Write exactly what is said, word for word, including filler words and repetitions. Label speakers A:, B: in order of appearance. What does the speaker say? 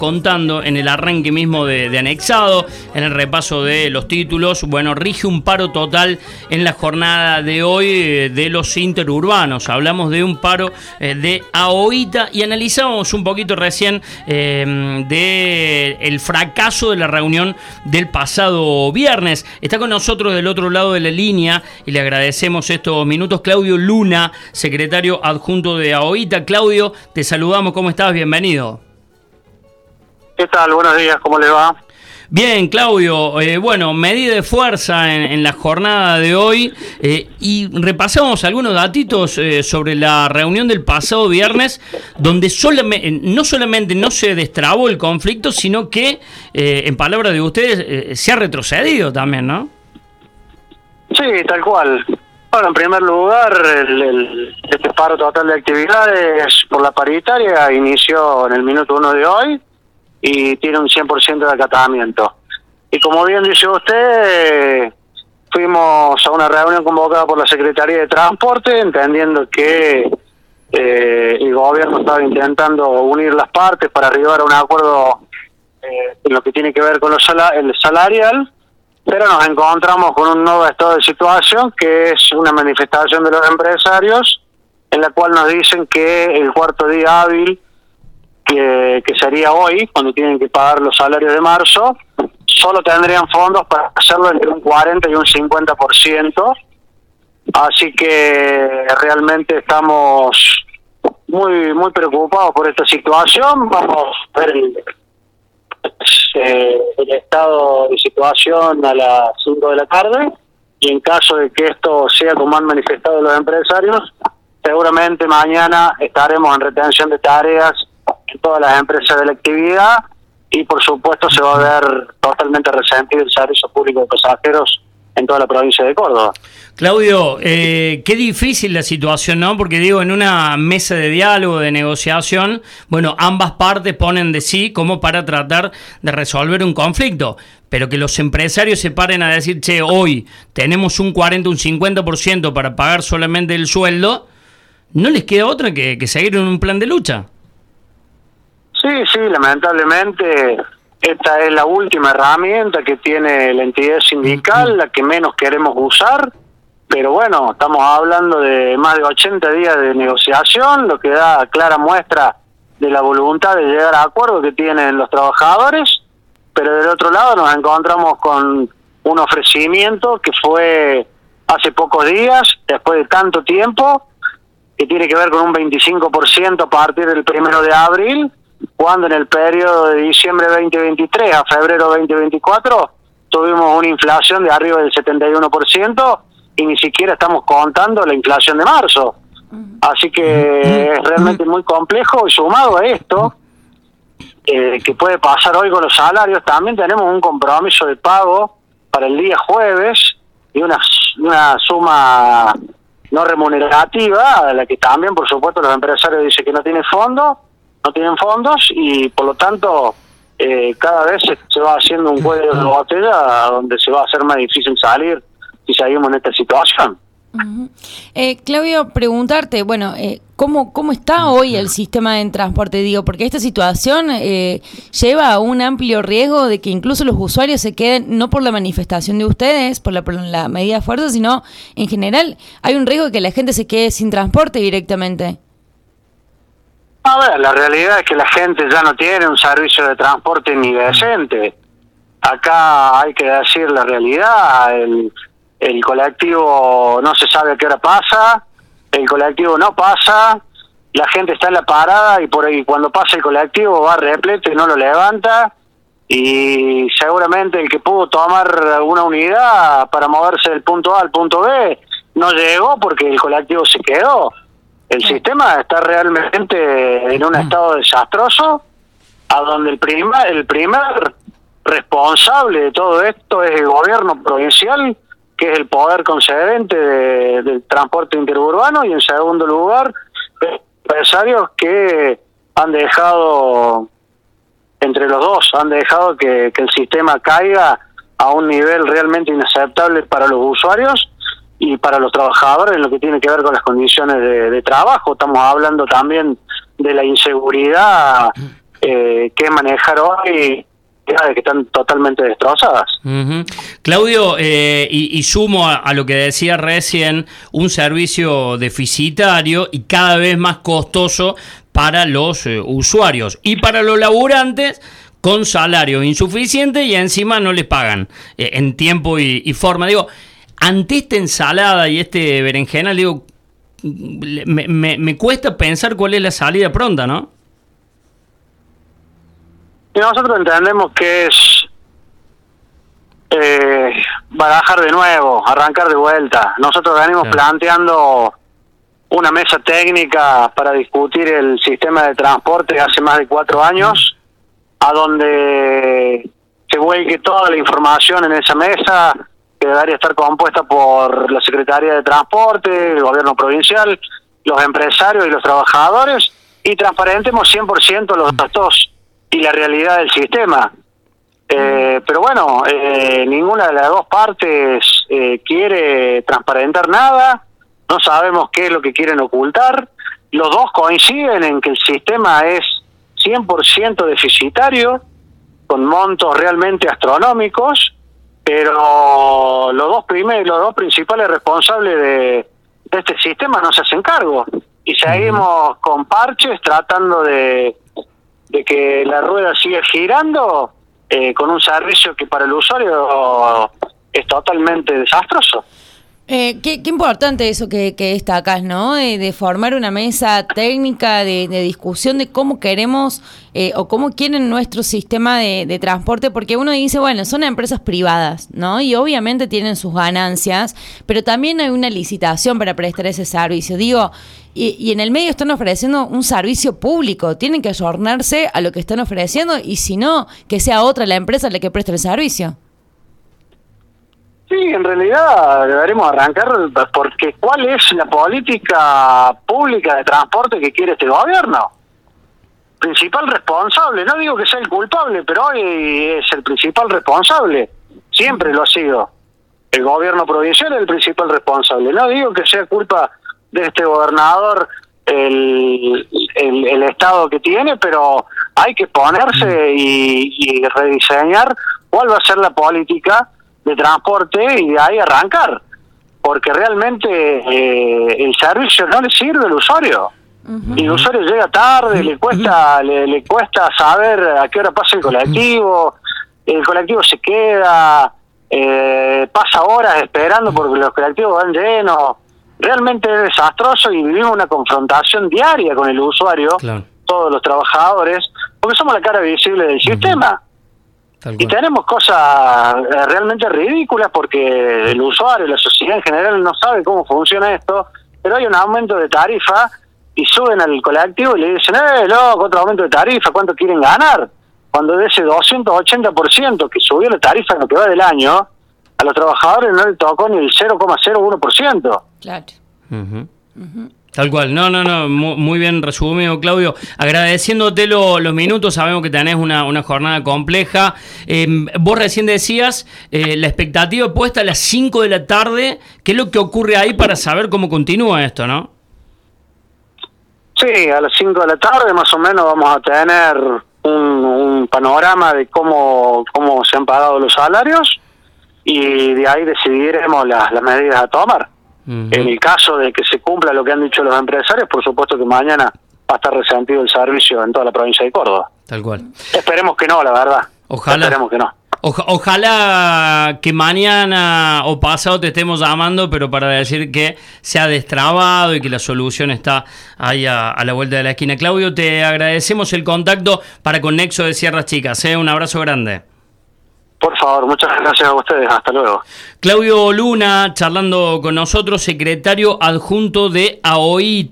A: contando en el arranque mismo de, de anexado, en el repaso de los títulos. Bueno, rige un paro total en la jornada de hoy eh, de los interurbanos. Hablamos de un paro eh, de AOITA y analizamos un poquito recién eh, de el fracaso de la reunión del pasado viernes. Está con nosotros del otro lado de la línea y le agradecemos estos minutos Claudio Luna, secretario adjunto de AOITA. Claudio, te saludamos, ¿cómo estás? Bienvenido.
B: ¿Qué tal? Buenos días, ¿cómo le va?
A: Bien, Claudio, eh, bueno, medida de fuerza en, en la jornada de hoy eh, y repasamos algunos datitos eh, sobre la reunión del pasado viernes, donde solamente, no solamente no se destrabó el conflicto, sino que, eh, en palabras de ustedes, eh, se ha retrocedido también, ¿no?
B: Sí, tal cual. Bueno, en primer lugar, el, el, este paro total de actividades por la paritaria inició en el minuto uno de hoy y tiene un cien por ciento de acatamiento. Y como bien dice usted, fuimos a una reunión convocada por la Secretaría de Transporte, entendiendo que eh, el gobierno estaba intentando unir las partes para arribar a un acuerdo eh, en lo que tiene que ver con lo sal- el salarial, pero nos encontramos con un nuevo estado de situación, que es una manifestación de los empresarios, en la cual nos dicen que el cuarto día hábil, que, que sería hoy, cuando tienen que pagar los salarios de marzo, solo tendrían fondos para hacerlo entre un cuarenta y un cincuenta por ciento. Así que realmente estamos muy muy preocupados por esta situación. Vamos a ver el, eh, el estado de situación a las cinco de la tarde, y en caso de que esto sea como han manifestado los empresarios, seguramente mañana estaremos en retención de tareas en todas las empresas de la actividad, y por supuesto se va a ver totalmente resentido el servicio público de pasajeros en toda la provincia de Córdoba.
A: Claudio, eh, qué difícil la situación, ¿no? Porque digo, en una mesa de diálogo, de negociación, bueno, ambas partes ponen de sí como para tratar de resolver un conflicto, pero que los empresarios se paren a decir, che, hoy tenemos un cuarenta, un cincuenta por ciento para pagar solamente el sueldo, no les queda otra que, que seguir en un plan de lucha.
B: Sí, sí, lamentablemente esta es la última herramienta que tiene la entidad sindical, la que menos queremos usar, pero bueno, estamos hablando de más de ochenta días de negociación, lo que da clara muestra de la voluntad de llegar a acuerdos que tienen los trabajadores, pero del otro lado nos encontramos con un ofrecimiento que fue hace pocos días, después de tanto tiempo, que tiene que ver con un veinticinco por ciento a partir del primero de abril, cuando en el periodo de diciembre veinte veintitrés a febrero veinte veinticuatro tuvimos una inflación de arriba del setenta y uno por ciento y ni siquiera estamos contando la inflación de marzo. Así que es realmente muy complejo, y sumado a esto, eh, que puede pasar hoy con los salarios, también tenemos un compromiso de pago para el día jueves y una, una suma no remunerativa, a la que también, por supuesto, los empresarios dicen que no tiene fondo, no tienen fondos, y por lo tanto eh, cada vez se, se va haciendo un cuello de botella donde se va a hacer más difícil salir si seguimos en esta situación.
C: Uh-huh. eh, Claudio, preguntarte, bueno, eh, ¿cómo, ¿cómo está hoy el sistema de transporte? Digo, porque esta situación eh, lleva a un amplio riesgo de que incluso los usuarios se queden, no por la manifestación de ustedes, por la, por la medida de fuerza, sino en general hay un riesgo de que la gente se quede sin transporte directamente.
B: A ver, la realidad es que la gente ya no tiene un servicio de transporte ni decente. Acá hay que decir la realidad, el, el colectivo no se sabe a qué hora pasa, el colectivo no pasa, la gente está en la parada y por ahí cuando pasa el colectivo va repleto y no lo levanta, y seguramente el que pudo tomar una unidad para moverse del punto A al punto B no llegó porque el colectivo se quedó. El sistema está realmente en un estado desastroso, a donde el primer, el primer responsable de todo esto es el gobierno provincial, que es el poder concedente de, del transporte interurbano, y en segundo lugar, empresarios que han dejado, entre los dos, han dejado que, que el sistema caiga a un nivel realmente inaceptable para los usuarios y para los trabajadores en lo que tiene que ver con las condiciones de, de trabajo. Estamos hablando también de la inseguridad eh, que manejar hoy, que están totalmente destrozadas.
A: Uh-huh. Claudio, eh, y, y sumo a, a lo que decía recién, un servicio deficitario y cada vez más costoso para los eh, usuarios y para los laburantes, con salarios insuficientes y encima no les pagan eh, en tiempo y, y forma. Digo, ante esta ensalada y este berenjenal, digo, me, me, me cuesta pensar cuál es la salida pronta, ¿no?
B: Y nosotros entendemos que es eh, barajar de nuevo, arrancar de vuelta. Nosotros venimos claro. planteando una mesa técnica para discutir el sistema de transporte hace más de cuatro años, a donde se vuelque toda la información en esa mesa, que debería estar compuesta por la Secretaría de Transporte, el gobierno provincial, los empresarios y los trabajadores, y transparentemos cien por ciento los datos y la realidad del sistema. Eh, pero bueno, eh, ninguna de las dos partes eh, quiere transparentar nada, no sabemos qué es lo que quieren ocultar, los dos coinciden en que el sistema es cien por ciento deficitario, con montos realmente astronómicos, pero los dos primeros, los dos principales responsables de, de este sistema no se hacen cargo, y seguimos con parches tratando de, de que la rueda siga girando, eh, con un servicio que para el usuario es totalmente desastroso.
C: Eh, qué, qué importante eso que, que destacas, ¿no? De, de formar una mesa técnica de, de discusión de cómo queremos eh, o cómo quieren nuestro sistema de, de transporte, porque uno dice, bueno, son empresas privadas, ¿no? Y obviamente tienen sus ganancias, pero también hay una licitación para prestar ese servicio. Digo, y, y en el medio están ofreciendo un servicio público, tienen que ayornarse a lo que están ofreciendo y si no, que sea otra la empresa la que preste el servicio.
B: Sí, en realidad deberemos arrancar porque ¿cuál es la política pública de transporte que quiere este gobierno? Principal responsable, no digo que sea el culpable, pero hoy es el principal responsable, siempre lo ha sido. El gobierno provincial es el principal responsable, no digo que sea culpa de este gobernador el, el, el estado que tiene, pero hay que ponerse y, y rediseñar cuál va a ser la política de transporte y de ahí arrancar, porque realmente eh, el servicio no le sirve al usuario. Uh-huh. Y el usuario llega tarde, uh-huh. le cuesta le, le cuesta saber a qué hora pasa el colectivo, el colectivo se queda, eh, pasa horas esperando porque los colectivos van llenos. Realmente es desastroso y vivimos una confrontación diaria con el usuario, claro. todos los trabajadores, porque somos la cara visible del uh-huh. sistema. Y tenemos cosas realmente ridículas porque el usuario, la sociedad en general no sabe cómo funciona esto, pero hay un aumento de tarifa y suben al colectivo y le dicen, eh, loco, otro aumento de tarifa, ¿cuánto quieren ganar? Cuando de ese doscientos ochenta por ciento que subió la tarifa en lo que va del año, a los trabajadores no le tocó ni el cero coma cero uno por ciento.
C: Claro.
A: Uh-huh. Uh-huh. Tal cual, no, no, no, muy, muy bien resumido, Claudio. Agradeciéndote lo, los minutos, sabemos que tenés una, una jornada compleja. Eh, vos recién decías eh, la expectativa puesta a las cinco de la tarde. ¿Qué es lo que ocurre ahí para saber cómo continúa esto, no?
B: Sí, a las cinco de la tarde más o menos vamos a tener un, un panorama de cómo, cómo se han pagado los salarios y de ahí decidiremos las, las medidas a tomar. Uh-huh. En el caso de que se cumpla lo que han dicho los empresarios, por supuesto que mañana va a estar resentido el servicio en toda la provincia de Córdoba.
A: Tal cual.
B: Esperemos que no, la verdad.
A: Ojalá.
B: Esperemos que no.
A: Oja, ojalá que mañana o pasado te estemos llamando, pero para decir que se ha destrabado y que la solución está ahí a, a la vuelta de la esquina. Claudio, te agradecemos el contacto para con Nexo de Sierras Chicas. ¿eh? Un abrazo grande.
B: Por favor, muchas gracias a ustedes. Hasta luego.
A: Claudio Luna, charlando con nosotros, secretario adjunto de A O I.